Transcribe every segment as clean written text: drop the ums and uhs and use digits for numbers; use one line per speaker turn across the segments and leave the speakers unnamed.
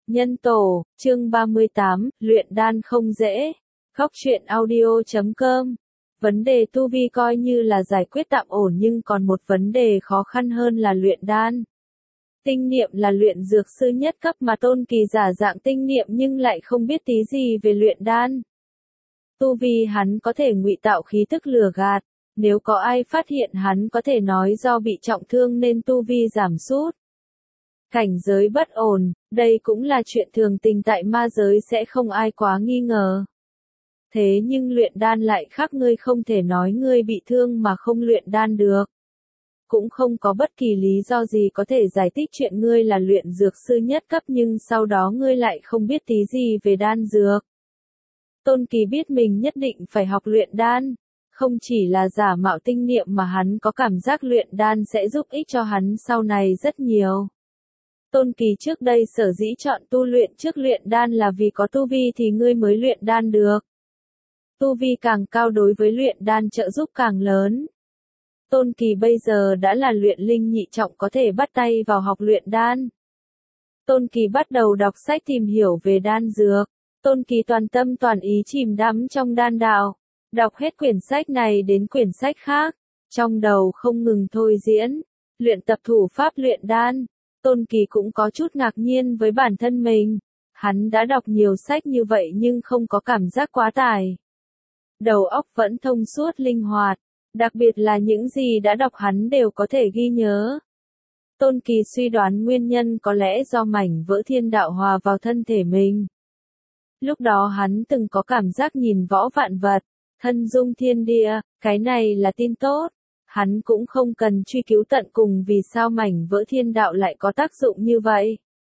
Nhân tổ, chương 38, luyện đan không dễ. Góc truyện audio.com. Vấn đề tu vi coi như là giải quyết tạm ổn nhưng còn một vấn đề khó khăn hơn là luyện đan. Tinh niệm là luyện dược sư nhất cấp mà Tôn Kỳ giả dạng tinh niệm nhưng lại không biết tí gì về luyện đan. Tu vi hắn có thể ngụy tạo khí tức lừa gạt, nếu có ai phát hiện hắn có thể nói do bị trọng thương nên tu vi giảm sút. Cảnh giới bất ổn, đây cũng là chuyện thường tình tại ma giới sẽ không ai quá nghi ngờ. Thế nhưng luyện đan lại khác, ngươi không thể nói ngươi bị thương mà không luyện đan được. Cũng không có bất kỳ lý do gì có thể giải thích chuyện ngươi là luyện dược sư nhất cấp nhưng sau đó ngươi lại không biết tí gì về đan dược. Tôn Kỳ biết mình nhất định phải học luyện đan. Không chỉ là giả mạo tinh niệm mà hắn có cảm giác luyện đan sẽ giúp ích cho hắn sau này rất nhiều. Tôn Kỳ trước đây sở dĩ chọn tu luyện trước luyện đan là vì có tu vi thì ngươi mới luyện đan được. Tu vi càng cao đối với luyện đan trợ giúp càng lớn. Tôn Kỳ bây giờ đã là luyện linh nhị trọng có thể bắt tay vào học luyện đan. Tôn Kỳ bắt đầu đọc sách tìm hiểu về đan dược. Tôn Kỳ toàn tâm toàn ý chìm đắm trong đan đạo. Đọc hết quyển sách này đến quyển sách khác. Trong đầu không ngừng thôi diễn. Luyện tập thủ pháp luyện đan. Tôn Kỳ cũng có chút ngạc nhiên với bản thân mình. Hắn đã đọc nhiều sách như vậy nhưng không có cảm giác quá tải. Đầu óc vẫn thông suốt linh hoạt. Đặc biệt là những gì đã đọc hắn đều có thể ghi nhớ. Tôn Kỳ suy đoán nguyên nhân có lẽ do mảnh vỡ thiên đạo hòa vào thân thể mình. Lúc đó hắn từng có cảm giác nhìn võ vạn vật, thân dung thiên địa, cái này là tin tốt. Hắn cũng không cần truy cứu tận cùng vì sao mảnh vỡ thiên đạo lại có tác dụng như vậy.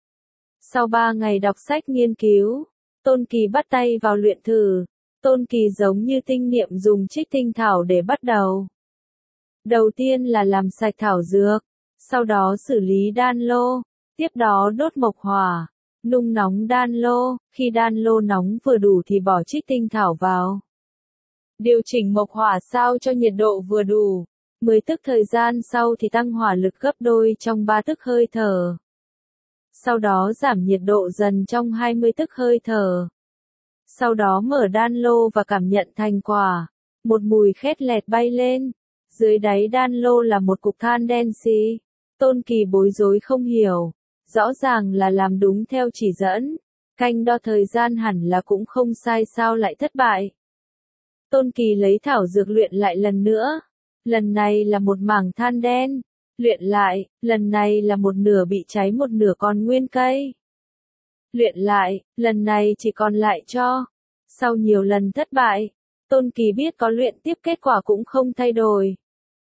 Sau 3 ngày đọc sách nghiên cứu, Tôn Kỳ bắt tay vào luyện thử. Tôn Kỳ giống như tinh niệm dùng trích tinh thảo để bắt đầu. Đầu tiên là làm sạch thảo dược, sau đó xử lý đan lô, tiếp đó đốt mộc hỏa, nung nóng đan lô, khi đan lô nóng vừa đủ thì bỏ trích tinh thảo vào. Điều chỉnh mộc hỏa sao cho nhiệt độ vừa đủ. 10 tức thời gian sau thì tăng hỏa lực gấp đôi trong 3 tức hơi thở. Sau đó giảm nhiệt độ dần trong 20 tức hơi thở. Sau đó mở đan lô và cảm nhận thành quả. Một mùi khét lẹt bay lên. Dưới đáy đan lô là một cục than đen xì. Tôn Kỳ bối rối không hiểu. Rõ ràng là làm đúng theo chỉ dẫn. Canh đo thời gian hẳn là cũng không sai sao lại thất bại. Tôn Kỳ lấy thảo dược luyện lại lần nữa. Lần này là một mảng than đen. Luyện lại, lần này là một nửa bị cháy một nửa còn nguyên cây. Luyện lại, lần này chỉ còn lại tro. Sau nhiều lần thất bại, Tôn Kỳ biết có luyện tiếp kết quả cũng không thay đổi.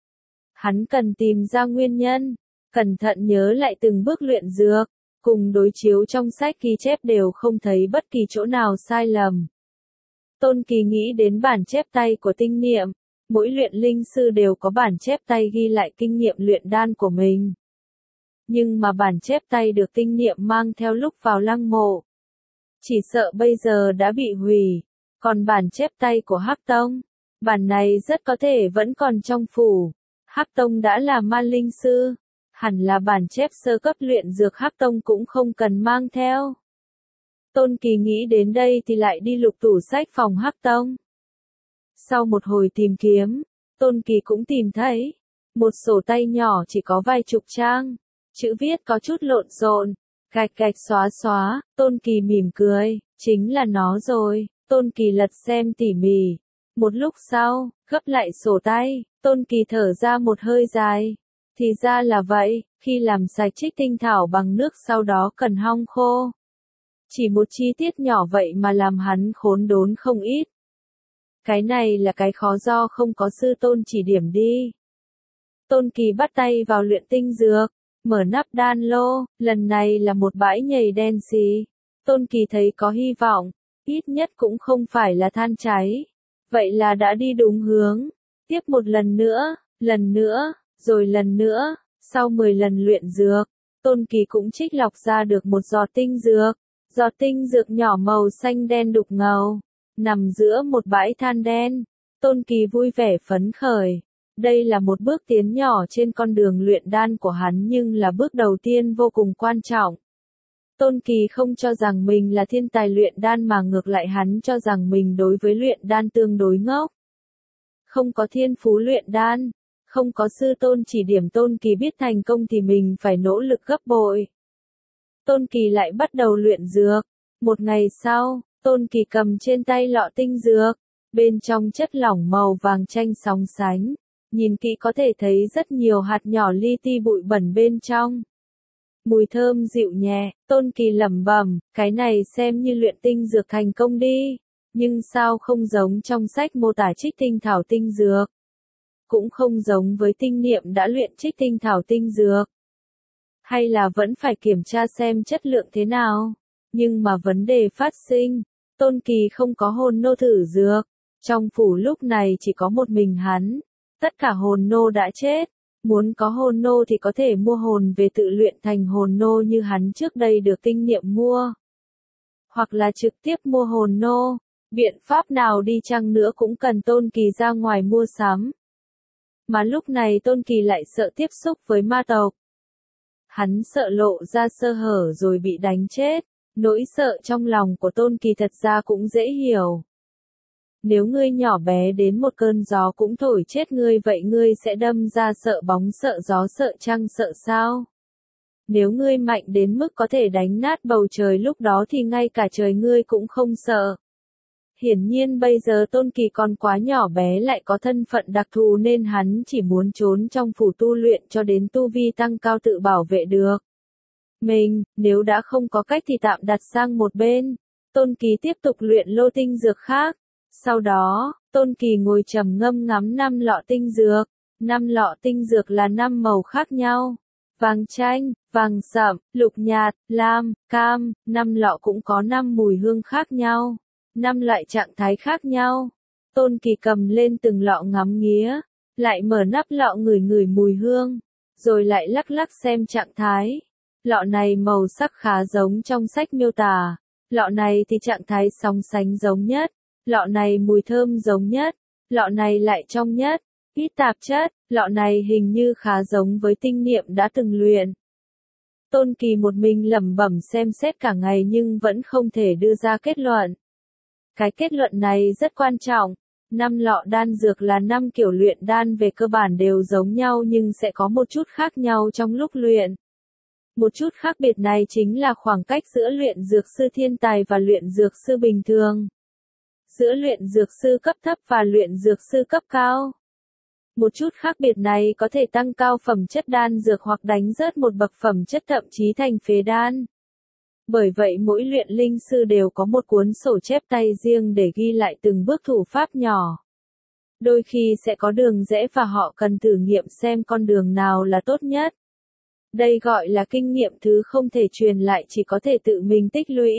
Hắn cần tìm ra nguyên nhân, cẩn thận nhớ lại từng bước luyện dược, cùng đối chiếu trong sách ghi chép đều không thấy bất kỳ chỗ nào sai lầm. Tôn Kỳ nghĩ đến bản chép tay của tinh niệm. Mỗi luyện linh sư đều có bản chép tay ghi lại kinh nghiệm luyện đan của mình. Nhưng mà bản chép tay được tinh niệm mang theo lúc vào lăng mộ. Chỉ sợ bây giờ đã bị hủy. Còn bản chép tay của Hắc Tông, bản này rất có thể vẫn còn trong phủ. Hắc Tông đã là ma linh sư. Hẳn là bản chép sơ cấp luyện dược Hắc Tông cũng không cần mang theo. Tôn Kỳ nghĩ đến đây thì lại đi lục tủ sách phòng Hắc Tông. Sau một hồi tìm kiếm, Tôn Kỳ cũng tìm thấy một sổ tay nhỏ chỉ có vài chục trang, chữ viết có chút lộn xộn, gạch gạch xóa xóa. Tôn Kỳ mỉm cười, chính là nó rồi. Tôn Kỳ lật xem tỉ mỉ. Một lúc sau, gấp lại sổ tay, Tôn Kỳ thở ra một hơi dài. Thì ra là vậy, khi làm sạch trích tinh thảo bằng nước sau đó cần hong khô. Chỉ một chi tiết nhỏ vậy mà làm hắn khốn đốn không ít. Cái này là cái khó do không có sư tôn chỉ điểm đi. Tôn Kỳ bắt tay vào luyện tinh dược, mở nắp đan lô, lần này là một bãi nhầy đen xì. Tôn Kỳ thấy có hy vọng, ít nhất cũng không phải là than cháy. Vậy là đã đi đúng hướng. Tiếp một lần nữa, rồi lần nữa, sau 10 lần luyện dược, Tôn Kỳ cũng trích lọc ra được một giọt tinh dược. Giọt tinh dược nhỏ màu xanh đen đục ngầu. Nằm giữa một bãi than đen, Tôn Kỳ vui vẻ phấn khởi. Đây là một bước tiến nhỏ trên con đường luyện đan của hắn nhưng là bước đầu tiên vô cùng quan trọng. Tôn Kỳ không cho rằng mình là thiên tài luyện đan mà ngược lại hắn cho rằng mình đối với luyện đan tương đối ngốc. Không có thiên phú luyện đan, không có sư tôn chỉ điểm Tôn Kỳ biết thành công thì mình phải nỗ lực gấp bội. Tôn Kỳ lại bắt đầu luyện dược. Một ngày sau, Tôn Kỳ cầm trên tay lọ tinh dược, bên trong chất lỏng màu vàng chanh sóng sánh. Nhìn kỹ có thể thấy rất nhiều hạt nhỏ li ti bụi bẩn bên trong. Mùi thơm dịu nhẹ, Tôn Kỳ lẩm bẩm, cái này xem như luyện tinh dược thành công đi. Nhưng sao không giống trong sách mô tả trích tinh thảo tinh dược? Cũng không giống với tinh niệm đã luyện trích tinh thảo tinh dược. Hay là vẫn phải kiểm tra xem chất lượng thế nào? Nhưng mà vấn đề phát sinh, Tôn Kỳ không có hồn nô thử dược. Trong phủ lúc này chỉ có một mình hắn. Tất cả hồn nô đã chết. Muốn có hồn nô thì có thể mua hồn về tự luyện thành hồn nô như hắn trước đây được kinh nghiệm mua. Hoặc là trực tiếp mua hồn nô. Biện pháp nào đi chăng nữa cũng cần Tôn Kỳ ra ngoài mua sắm. Mà lúc này Tôn Kỳ lại sợ tiếp xúc với ma tộc. Hắn sợ lộ ra sơ hở rồi bị đánh chết. Nỗi sợ trong lòng của Tôn Kỳ thật ra cũng dễ hiểu. Nếu ngươi nhỏ bé đến một cơn gió cũng thổi chết ngươi vậy ngươi sẽ đâm ra sợ bóng sợ gió sợ trăng sợ sao? Nếu ngươi mạnh đến mức có thể đánh nát bầu trời lúc đó thì ngay cả trời ngươi cũng không sợ. Hiển nhiên bây giờ Tôn Kỳ còn quá nhỏ bé lại có thân phận đặc thù nên hắn chỉ muốn trốn trong phủ tu luyện cho đến tu vi tăng cao tự bảo vệ được. Nếu đã không có cách thì tạm đặt sang một bên. Tôn Kỳ tiếp tục luyện lô tinh dược khác. Sau đó, Tôn Kỳ ngồi trầm ngâm ngắm 5 lọ tinh dược. 5 lọ tinh dược là 5 màu khác nhau. Vàng chanh, vàng sậm, lục nhạt, lam, cam, 5 lọ cũng có 5 mùi hương khác nhau. 5 loại trạng thái khác nhau. Tôn Kỳ cầm lên từng lọ ngắm nghía, lại mở nắp lọ ngửi ngửi mùi hương, rồi lại lắc lắc xem trạng thái. Lọ này màu sắc khá giống trong sách miêu tả. Lọ này thì trạng thái sóng sánh giống nhất. Lọ này mùi thơm giống nhất. Lọ này lại trong nhất, ít tạp chất. Lọ này hình như khá giống với tinh niệm đã từng luyện. Tôn Kỳ một mình lẩm bẩm xem xét cả ngày nhưng vẫn không thể đưa ra kết luận. Cái kết luận này rất quan trọng. 5 lọ đan dược là 5 kiểu luyện đan về cơ bản đều giống nhau nhưng sẽ có một chút khác nhau trong lúc luyện. Một chút khác biệt này chính là khoảng cách giữa luyện dược sư thiên tài và luyện dược sư bình thường. Giữa luyện dược sư cấp thấp và luyện dược sư cấp cao. Một chút khác biệt này có thể tăng cao phẩm chất đan dược hoặc đánh rớt một bậc phẩm chất thậm chí thành phế đan. Bởi vậy mỗi luyện linh sư đều có một cuốn sổ chép tay riêng để ghi lại từng bước thủ pháp nhỏ. Đôi khi sẽ có đường rẽ và họ cần thử nghiệm xem con đường nào là tốt nhất. Đây gọi là kinh nghiệm thứ không thể truyền lại chỉ có thể tự mình tích lũy.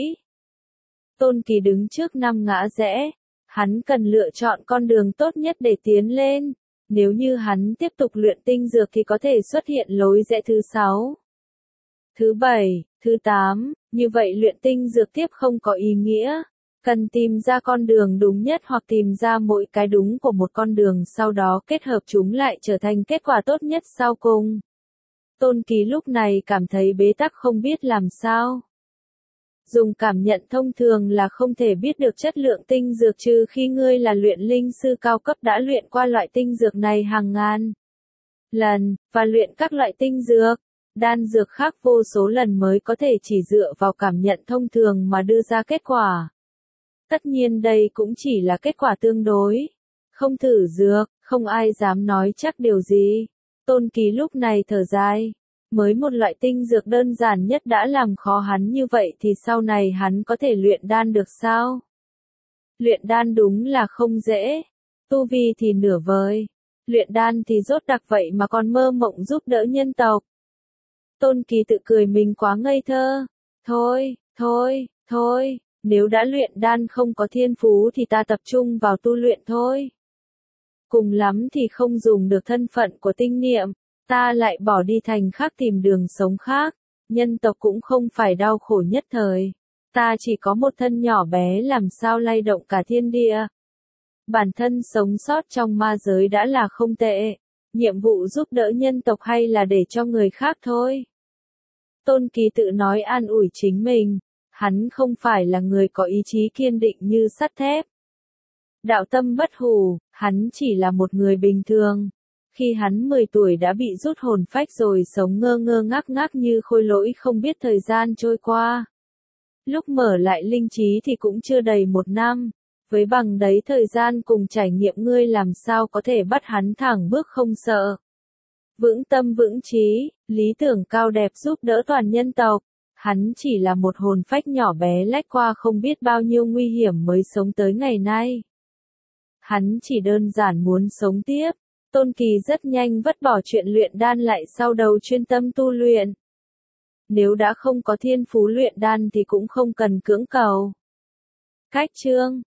Tôn Kỳ đứng trước 5 ngã rẽ. Hắn cần lựa chọn con đường tốt nhất để tiến lên. Nếu như hắn tiếp tục luyện tinh dược thì có thể xuất hiện lối rẽ thứ 6. Thứ 7, thứ 8, như vậy luyện tinh dược tiếp không có ý nghĩa. Cần tìm ra con đường đúng nhất hoặc tìm ra mỗi cái đúng của một con đường sau đó kết hợp chúng lại trở thành kết quả tốt nhất sau cùng. Tôn Kỳ lúc này cảm thấy bế tắc không biết làm sao. Dùng cảm nhận thông thường là không thể biết được chất lượng tinh dược trừ khi ngươi là luyện linh sư cao cấp đã luyện qua loại tinh dược này hàng ngàn lần, và luyện các loại tinh dược, đan dược khác vô số lần mới có thể chỉ dựa vào cảm nhận thông thường mà đưa ra kết quả. Tất nhiên đây cũng chỉ là kết quả tương đối. Không thử dược, không ai dám nói chắc điều gì. Tôn Kỳ lúc này thở dài. Mới một loại tinh dược đơn giản nhất đã làm khó hắn như vậy thì sau này hắn có thể luyện đan được sao? Luyện đan đúng là không dễ. Tu vi thì nửa vời. Luyện đan thì rốt đặc vậy mà còn mơ mộng giúp đỡ nhân tộc. Tôn Kỳ tự cười mình quá ngây thơ. Thôi, nếu đã luyện đan không có thiên phú thì ta tập trung vào tu luyện thôi. Cùng lắm thì không dùng được thân phận của tinh niệm. Ta lại bỏ đi thành khác tìm đường sống khác. Nhân tộc cũng không phải đau khổ nhất thời. Ta chỉ có một thân nhỏ bé làm sao lay động cả thiên địa. Bản thân sống sót trong ma giới đã là không tệ. Nhiệm vụ giúp đỡ nhân tộc hay là để cho người khác thôi. Tôn Kỳ tự nói an ủi chính mình, hắn không phải là người có ý chí kiên định như sắt thép. Đạo tâm bất hủ, hắn chỉ là một người bình thường. Khi hắn 10 tuổi đã bị rút hồn phách rồi sống ngơ ngơ ngác ngác như khôi lỗi không biết thời gian trôi qua. Lúc mở lại linh trí thì cũng chưa đầy 1 năm. Với bằng đấy thời gian cùng trải nghiệm ngươi làm sao có thể bắt hắn thẳng bước không sợ. Vững tâm vững trí, lý tưởng cao đẹp giúp đỡ toàn nhân tộc. Hắn chỉ là một hồn phách nhỏ bé lách qua không biết bao nhiêu nguy hiểm mới sống tới ngày nay. Hắn chỉ đơn giản muốn sống tiếp. Tôn Kỳ rất nhanh vứt bỏ chuyện luyện đan lại sau đầu chuyên tâm tu luyện. Nếu đã không có thiên phú luyện đan thì cũng không cần cưỡng cầu. Cách chương